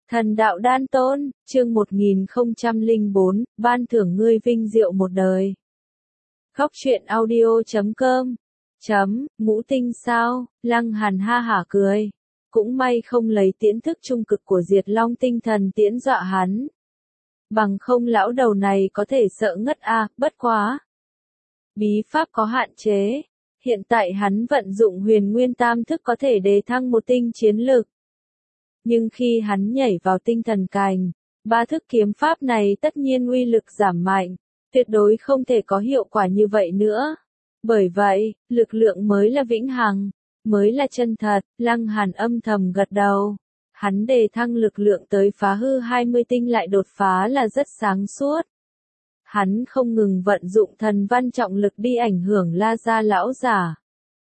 Thần đạo đan tôn, chương 1004, ban thưởng ngươi vinh diệu một đời. Góc truyện audio.com Ngũ tinh sao, Lăng Hàn ha hả cười. Cũng may không lấy tiễn thức trung cực của Diệt Long tinh thần tiễn dọa hắn. Bằng không lão đầu này có thể sợ ngất bất quá. Bí pháp có hạn chế. Hiện tại hắn vận dụng huyền nguyên tam thức có thể đề thăng một tinh chiến lực. Nhưng khi hắn nhảy vào tinh thần cành, ba thức kiếm pháp này tất nhiên uy lực giảm mạnh, tuyệt đối không thể có hiệu quả như vậy nữa. Bởi vậy, lực lượng mới là vĩnh hằng, mới là chân thật, Lăng Hàn âm thầm gật đầu. Hắn đề thăng lực lượng tới phá hư 20 tinh lại đột phá là rất sáng suốt. Hắn không ngừng vận dụng thần văn trọng lực đi ảnh hưởng La Gia lão giả.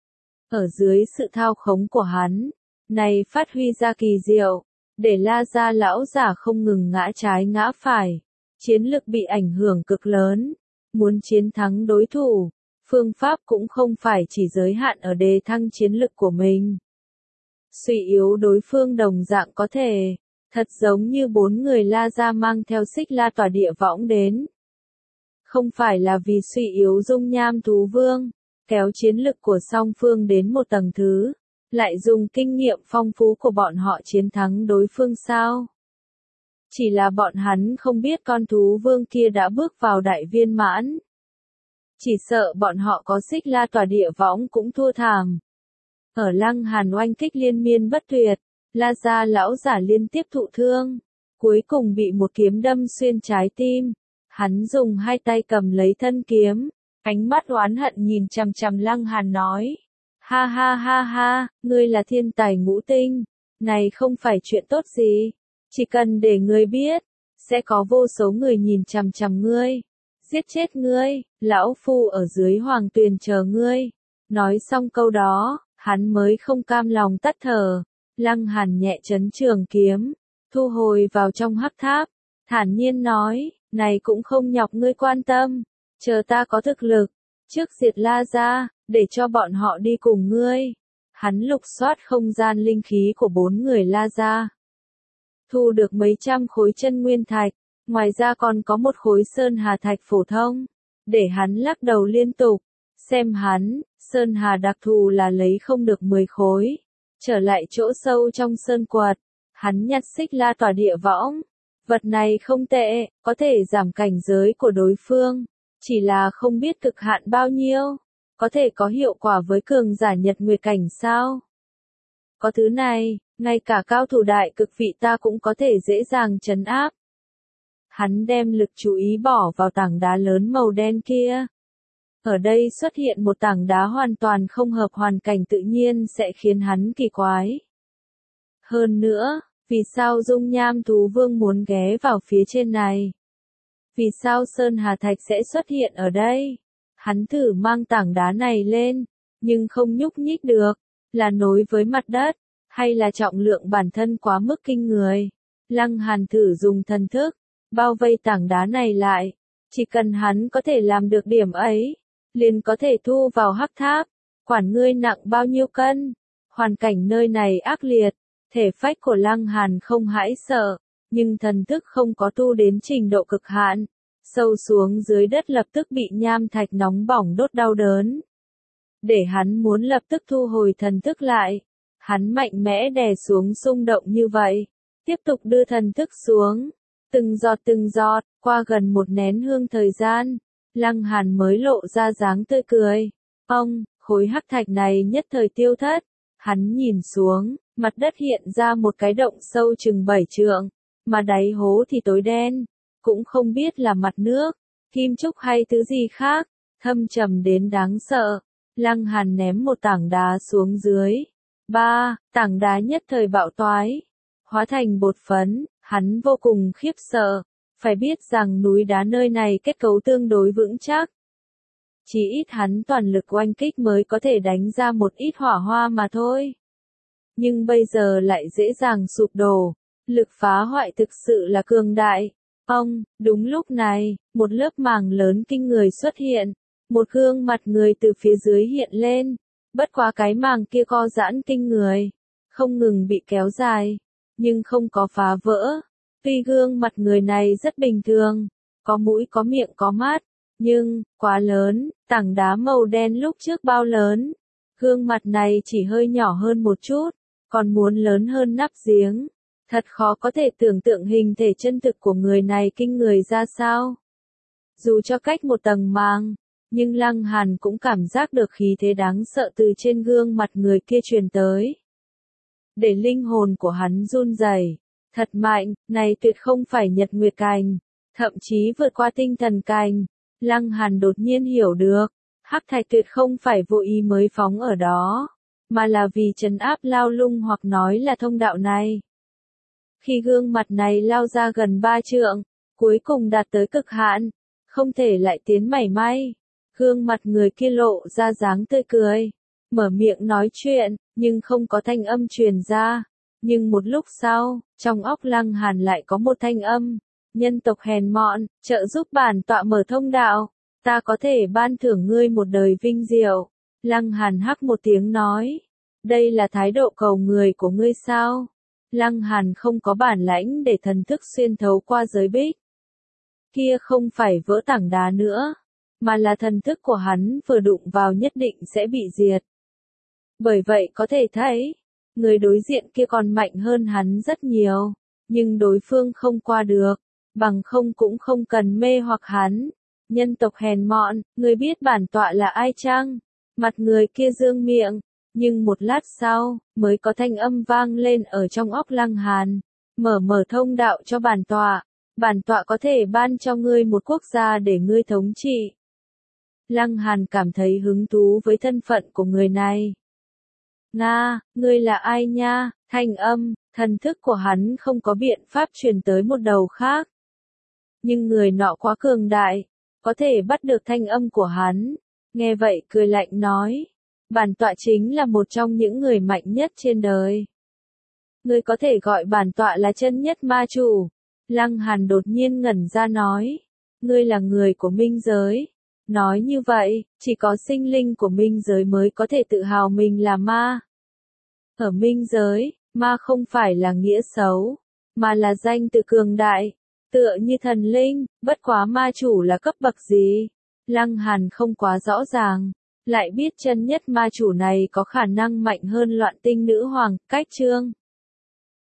Ở dưới sự thao khống của hắn, này phát huy ra kỳ diệu, để La Gia lão giả không ngừng ngã trái ngã phải, chiến lực bị ảnh hưởng cực lớn. Muốn chiến thắng đối thủ, phương pháp cũng không phải chỉ giới hạn ở đề thăng chiến lực của mình. Suy yếu đối phương đồng dạng có thể, thật giống như 4 người La Gia mang theo Xích La tỏa địa võng đến. Không phải là vì suy yếu dung nham thú vương, kéo chiến lực của song phương đến một tầng thứ, lại dùng kinh nghiệm phong phú của bọn họ chiến thắng đối phương sao? Chỉ là bọn hắn không biết con thú vương kia đã bước vào đại viên mãn. Chỉ sợ bọn họ có Xích La tỏa địa võng cũng thua thảm. Ở Lăng Hàn oanh kích liên miên bất tuyệt, La Gia lão giả liên tiếp thụ thương, cuối cùng bị một kiếm đâm xuyên trái tim. Hắn dùng hai tay cầm lấy thân kiếm, ánh mắt oán hận nhìn chằm chằm Lăng Hàn nói. Ha ha ha ha, ngươi là thiên tài ngũ tinh, này không phải chuyện tốt gì, chỉ cần để ngươi biết, sẽ có vô số người nhìn chằm chằm ngươi, giết chết ngươi, lão phu ở dưới hoàng tuyền chờ ngươi. Nói xong câu đó, hắn mới không cam lòng tắt thở. Lăng Hàn nhẹ chấn trường kiếm, thu hồi vào trong hắc tháp, thản nhiên nói, này cũng không nhọc ngươi quan tâm, chờ ta có thực lực, trước diệt La Gia, để cho bọn họ đi cùng ngươi. Hắn lục soát không gian linh khí của 4 người La Gia, thu được mấy trăm khối chân nguyên thạch, ngoài ra còn có một khối sơn hà thạch phổ thông, để hắn lắc đầu liên tục, xem hắn, sơn hà đặc thù là lấy không được 10 khối, trở lại chỗ sâu trong sơn quật, hắn nhặt Xích La tỏa địa võng. Vật này không tệ, có thể giảm cảnh giới của đối phương, chỉ là không biết cực hạn bao nhiêu, có thể có hiệu quả với cường giả Nhật Nguyệt cảnh sao? Có thứ này, ngay cả cao thủ đại cực vị ta cũng có thể dễ dàng trấn áp. Hắn đem lực chú ý bỏ vào tảng đá lớn màu đen kia. Ở đây xuất hiện một tảng đá hoàn toàn không hợp hoàn cảnh tự nhiên sẽ khiến hắn kỳ quái. Hơn nữa, vì sao dung nham thú vương muốn ghé vào phía trên này? Vì sao Sơn Hà Thạch sẽ xuất hiện ở đây? Hắn thử mang tảng đá này lên, nhưng không nhúc nhích được, là nối với mặt đất, hay là trọng lượng bản thân quá mức kinh người? Lăng Hàn thử dùng thần thức, bao vây tảng đá này lại, chỉ cần hắn có thể làm được điểm ấy, liền có thể thu vào hắc tháp, quản ngươi nặng bao nhiêu cân. Hoàn cảnh nơi này ác liệt. Thể phách của Lăng Hàn không hãi sợ, nhưng thần thức không có tu đến trình độ cực hạn, sâu xuống dưới đất lập tức bị nham thạch nóng bỏng đốt đau đớn. Để hắn muốn lập tức thu hồi thần thức lại, hắn mạnh mẽ đè xuống xung động như vậy, tiếp tục đưa thần thức xuống, từng giọt, qua gần một nén hương thời gian, Lăng Hàn mới lộ ra dáng tươi cười. Khối hắc thạch này nhất thời tiêu thất, hắn nhìn xuống. Mặt đất hiện ra một cái động sâu chừng 7 trượng, mà đáy hố thì tối đen, cũng không biết là mặt nước, kim trúc hay thứ gì khác, thâm trầm đến đáng sợ. Lăng Hàn ném một tảng đá xuống dưới. Tảng đá nhất thời bạo toái, hóa thành bột phấn, hắn vô cùng khiếp sợ, phải biết rằng núi đá nơi này kết cấu tương đối vững chắc. Chỉ ít hắn toàn lực oanh kích mới có thể đánh ra một ít hỏa hoa mà thôi. Nhưng bây giờ lại dễ dàng sụp đổ, lực phá hoại thực sự là cường đại. Đúng lúc này, một lớp màng lớn kinh người xuất hiện, một gương mặt người từ phía dưới hiện lên, bất quá cái màng kia co giãn kinh người, không ngừng bị kéo dài, nhưng không có phá vỡ. Tuy gương mặt người này rất bình thường, có mũi có miệng có mắt, nhưng, quá lớn, tảng đá màu đen lúc trước bao lớn. Gương mặt này chỉ hơi nhỏ hơn một chút, còn muốn lớn hơn nắp giếng. Thật khó có thể tưởng tượng hình thể chân thực của người này kinh người ra sao. Dù cho cách một tầng màng, nhưng Lăng Hàn cũng cảm giác được khí thế đáng sợ từ trên gương mặt người kia truyền tới. Để linh hồn của hắn run rẩy, thật mạnh, này tuyệt không phải Nhật Nguyệt Cành, thậm chí vượt qua tinh thần cành. Lăng Hàn đột nhiên hiểu được, hắc thạch tuyệt không phải vô ý mới phóng ở đó, mà là vì trấn áp lao lung hoặc nói là thông đạo này. Khi gương mặt này lao ra gần 3 trượng, cuối cùng đạt tới cực hạn, không thể lại tiến mảy may. Gương mặt người kia lộ ra dáng tươi cười, mở miệng nói chuyện, nhưng không có thanh âm truyền ra. Nhưng một lúc sau, trong óc Lăng Hàn lại có một thanh âm, nhân tộc hèn mọn, trợ giúp bản tọa mở thông đạo, ta có thể ban thưởng ngươi một đời vinh diệu. Lăng Hàn hắc một tiếng nói, đây là thái độ cầu người của ngươi sao? Lăng Hàn không có bản lãnh để thần thức xuyên thấu qua giới bích. Kia không phải vỡ tảng đá nữa, mà là thần thức của hắn vừa đụng vào nhất định sẽ bị diệt. Bởi vậy có thể thấy, người đối diện kia còn mạnh hơn hắn rất nhiều, nhưng đối phương không qua được, bằng không cũng không cần mê hoặc hắn. Nhân tộc hèn mọn, người biết bản tọa là ai chăng? Mặt người kia dương miệng, nhưng một lát sau, mới có thanh âm vang lên ở trong óc Lăng Hàn, mở thông đạo cho bản tọa có thể ban cho ngươi một quốc gia để ngươi thống trị. Lăng Hàn cảm thấy hứng thú với thân phận của người này. Nga, ngươi là ai nha? Thanh âm, thần thức của hắn không có biện pháp truyền tới một đầu khác. Nhưng người nọ quá cường đại, có thể bắt được thanh âm của hắn. Nghe vậy cười lạnh nói, bản tọa chính là một trong những người mạnh nhất trên đời. Ngươi có thể gọi bản tọa là chân nhất ma chủ. Lăng Hàn đột nhiên ngẩn ra nói, ngươi là người của minh giới. Nói như vậy, chỉ có sinh linh của minh giới mới có thể tự hào mình là ma. Ở minh giới, ma không phải là nghĩa xấu, mà là danh tự cường đại, tựa như thần linh, bất quá ma chủ là cấp bậc gì. Lăng Hàn không quá rõ ràng, lại biết chân nhất ma chủ này có khả năng mạnh hơn Loạn Tinh Nữ Hoàng, Cách Chương.